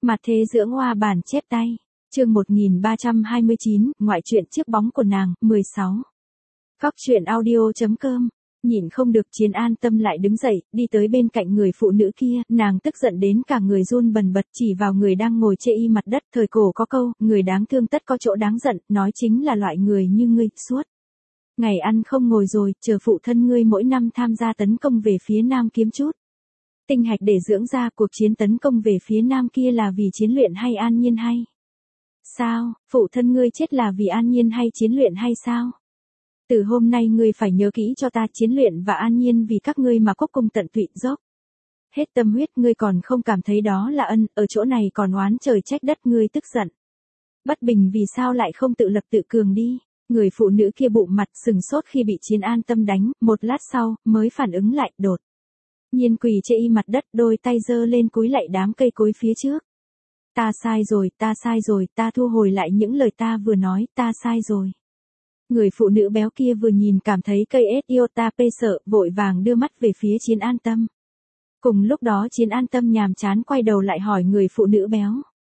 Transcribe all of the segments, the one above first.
Mặt thế dưỡng hoa bản chép tay. Chương 1329, ngoại truyện chiếc bóng của nàng, 16. Góc truyện audio.com. Nhìn không được Chiến An Tâm lại đứng dậy, đi tới bên cạnh người phụ nữ kia, nàng tức giận đến cả người run bần bật chỉ vào người đang ngồi chê y mặt đất, thời cổ có câu, người đáng thương tất có chỗ đáng giận, nói chính là loại người như ngươi, suốt. Ngày ăn không ngồi rồi, chờ phụ thân ngươi mỗi năm tham gia tấn công về phía nam kiếm chút tinh hạch để dưỡng ra. Cuộc chiến tấn công về phía nam kia là vì chiến luyện hay an nhiên hay? Sao, phụ thân ngươi chết là vì an nhiên hay chiến luyện hay sao? Từ hôm nay ngươi phải nhớ kỹ cho ta, chiến luyện và an nhiên vì các ngươi mà quốc cung tận tụy dốc hết tâm huyết, ngươi còn không cảm thấy đó là ân, ở chỗ này còn oán trời trách đất, ngươi tức giận bất bình vì sao lại không tự lập tự cường đi. Người phụ nữ kia bụng mặt sừng sốt khi bị Chiến An Tâm đánh, một lát sau mới phản ứng lại, đột nhiên quỳ chê y mặt đất, đôi tay giơ lên cúi lạy đám cây cối phía trước. Ta sai rồi, ta thu hồi lại những lời ta vừa nói, ta sai rồi. Người phụ nữ béo kia vừa nhìn cảm thấy cây Iotapê sợ, vội vàng đưa mắt về phía Chiến An Tâm. Cùng lúc đó Chiến An Tâm nhàm chán quay đầu lại hỏi người phụ nữ béo.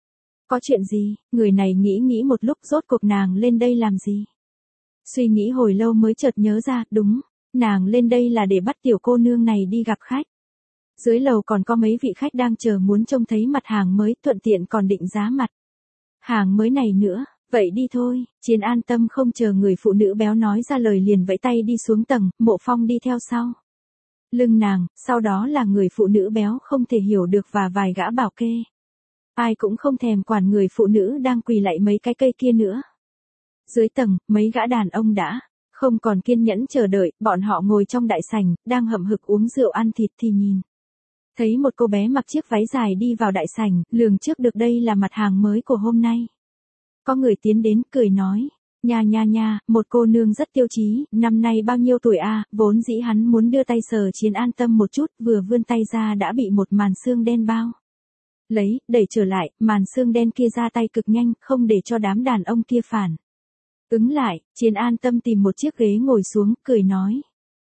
Có chuyện gì? Người này nghĩ một lúc, rốt cuộc nàng lên đây làm gì? Suy nghĩ hồi lâu mới chợt nhớ ra, đúng, nàng lên đây là để bắt tiểu cô nương này đi gặp khách. Dưới lầu còn có mấy vị khách đang chờ muốn trông thấy mặt hàng mới, thuận tiện còn định giá mặt hàng mới này nữa. Vậy đi thôi. Chiến An Tâm không chờ người phụ nữ béo nói ra lời liền vẫy tay đi xuống tầng, Mộ Phong đi theo sau lưng nàng, sau đó là người phụ nữ béo không thể hiểu được và vài gã bảo kê. Ai cũng không thèm quản người phụ nữ đang quỳ lạy mấy cái cây kia nữa. Dưới tầng, mấy gã đàn ông đã không còn kiên nhẫn chờ đợi, bọn họ ngồi trong đại sảnh, đang hậm hực uống rượu ăn thịt thì nhìn thấy một cô bé mặc chiếc váy dài đi vào đại sảnh, lường trước được đây là mặt hàng mới của hôm nay. Có người tiến đến cười nói, nha, một cô nương rất tiêu chí, năm nay bao nhiêu tuổi a? Vốn dĩ hắn muốn đưa tay sờ Chiến An Tâm một chút, vừa vươn tay ra đã bị một màn xương đen bao lấy, đẩy trở lại, màn xương đen kia ra tay cực nhanh, không để cho đám đàn ông kia phản ứng lại. Chiến An Tâm tìm một chiếc ghế ngồi xuống, cười nói,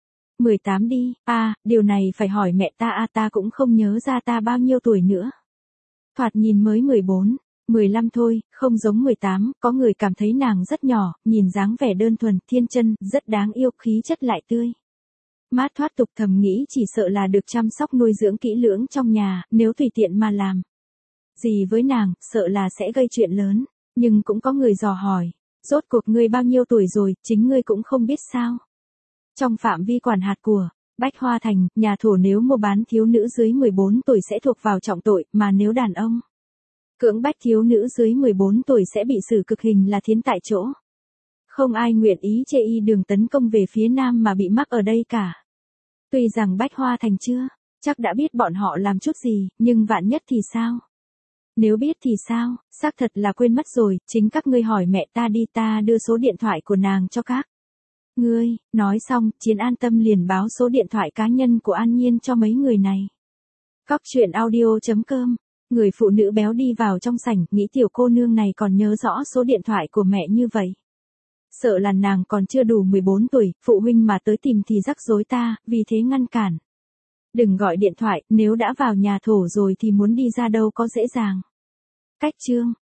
18 đi. Điều này phải hỏi mẹ ta ta cũng không nhớ ra ta bao nhiêu tuổi nữa. Thoạt nhìn mới 14, 15 thôi, không giống 18, có người cảm thấy nàng rất nhỏ, nhìn dáng vẻ đơn thuần, thiên chân, rất đáng yêu, khí chất lại tươi mát thoát tục, thầm nghĩ chỉ sợ là được chăm sóc nuôi dưỡng kỹ lưỡng trong nhà, nếu tùy tiện mà làm gì với nàng, sợ là sẽ gây chuyện lớn. Nhưng cũng có người dò hỏi, rốt cuộc ngươi bao nhiêu tuổi rồi, chính ngươi cũng không biết sao? Trong phạm vi quản hạt của Bách Hoa Thành, nhà thổ nếu mua bán thiếu nữ dưới 14 tuổi sẽ thuộc vào trọng tội, mà nếu đàn ông cưỡng bách thiếu nữ dưới 14 tuổi sẽ bị xử cực hình là thiến tại chỗ. Không ai nguyện ý chê y đường tấn công về phía nam mà bị mắc ở đây cả. Tuy rằng Bách Hoa Thành chưa chắc đã biết bọn họ làm chút gì, nhưng vạn nhất thì sao? Nếu biết thì sao? Xác thật là quên mất rồi, chính các ngươi hỏi mẹ ta đi, ta đưa số điện thoại của nàng cho các ngươi. Nói xong, Chiến An Tâm liền báo số điện thoại cá nhân của An Nhiên cho mấy người này. Góc truyện audio.com. Người phụ nữ béo đi vào trong sảnh, nghĩ tiểu cô nương này còn nhớ rõ số điện thoại của mẹ như vậy. Sợ là nàng còn chưa đủ 14 tuổi, phụ huynh mà tới tìm thì rắc rối ta, vì thế ngăn cản. Đừng gọi điện thoại, nếu đã vào nhà thổ rồi thì muốn đi ra đâu có dễ dàng. Cách chương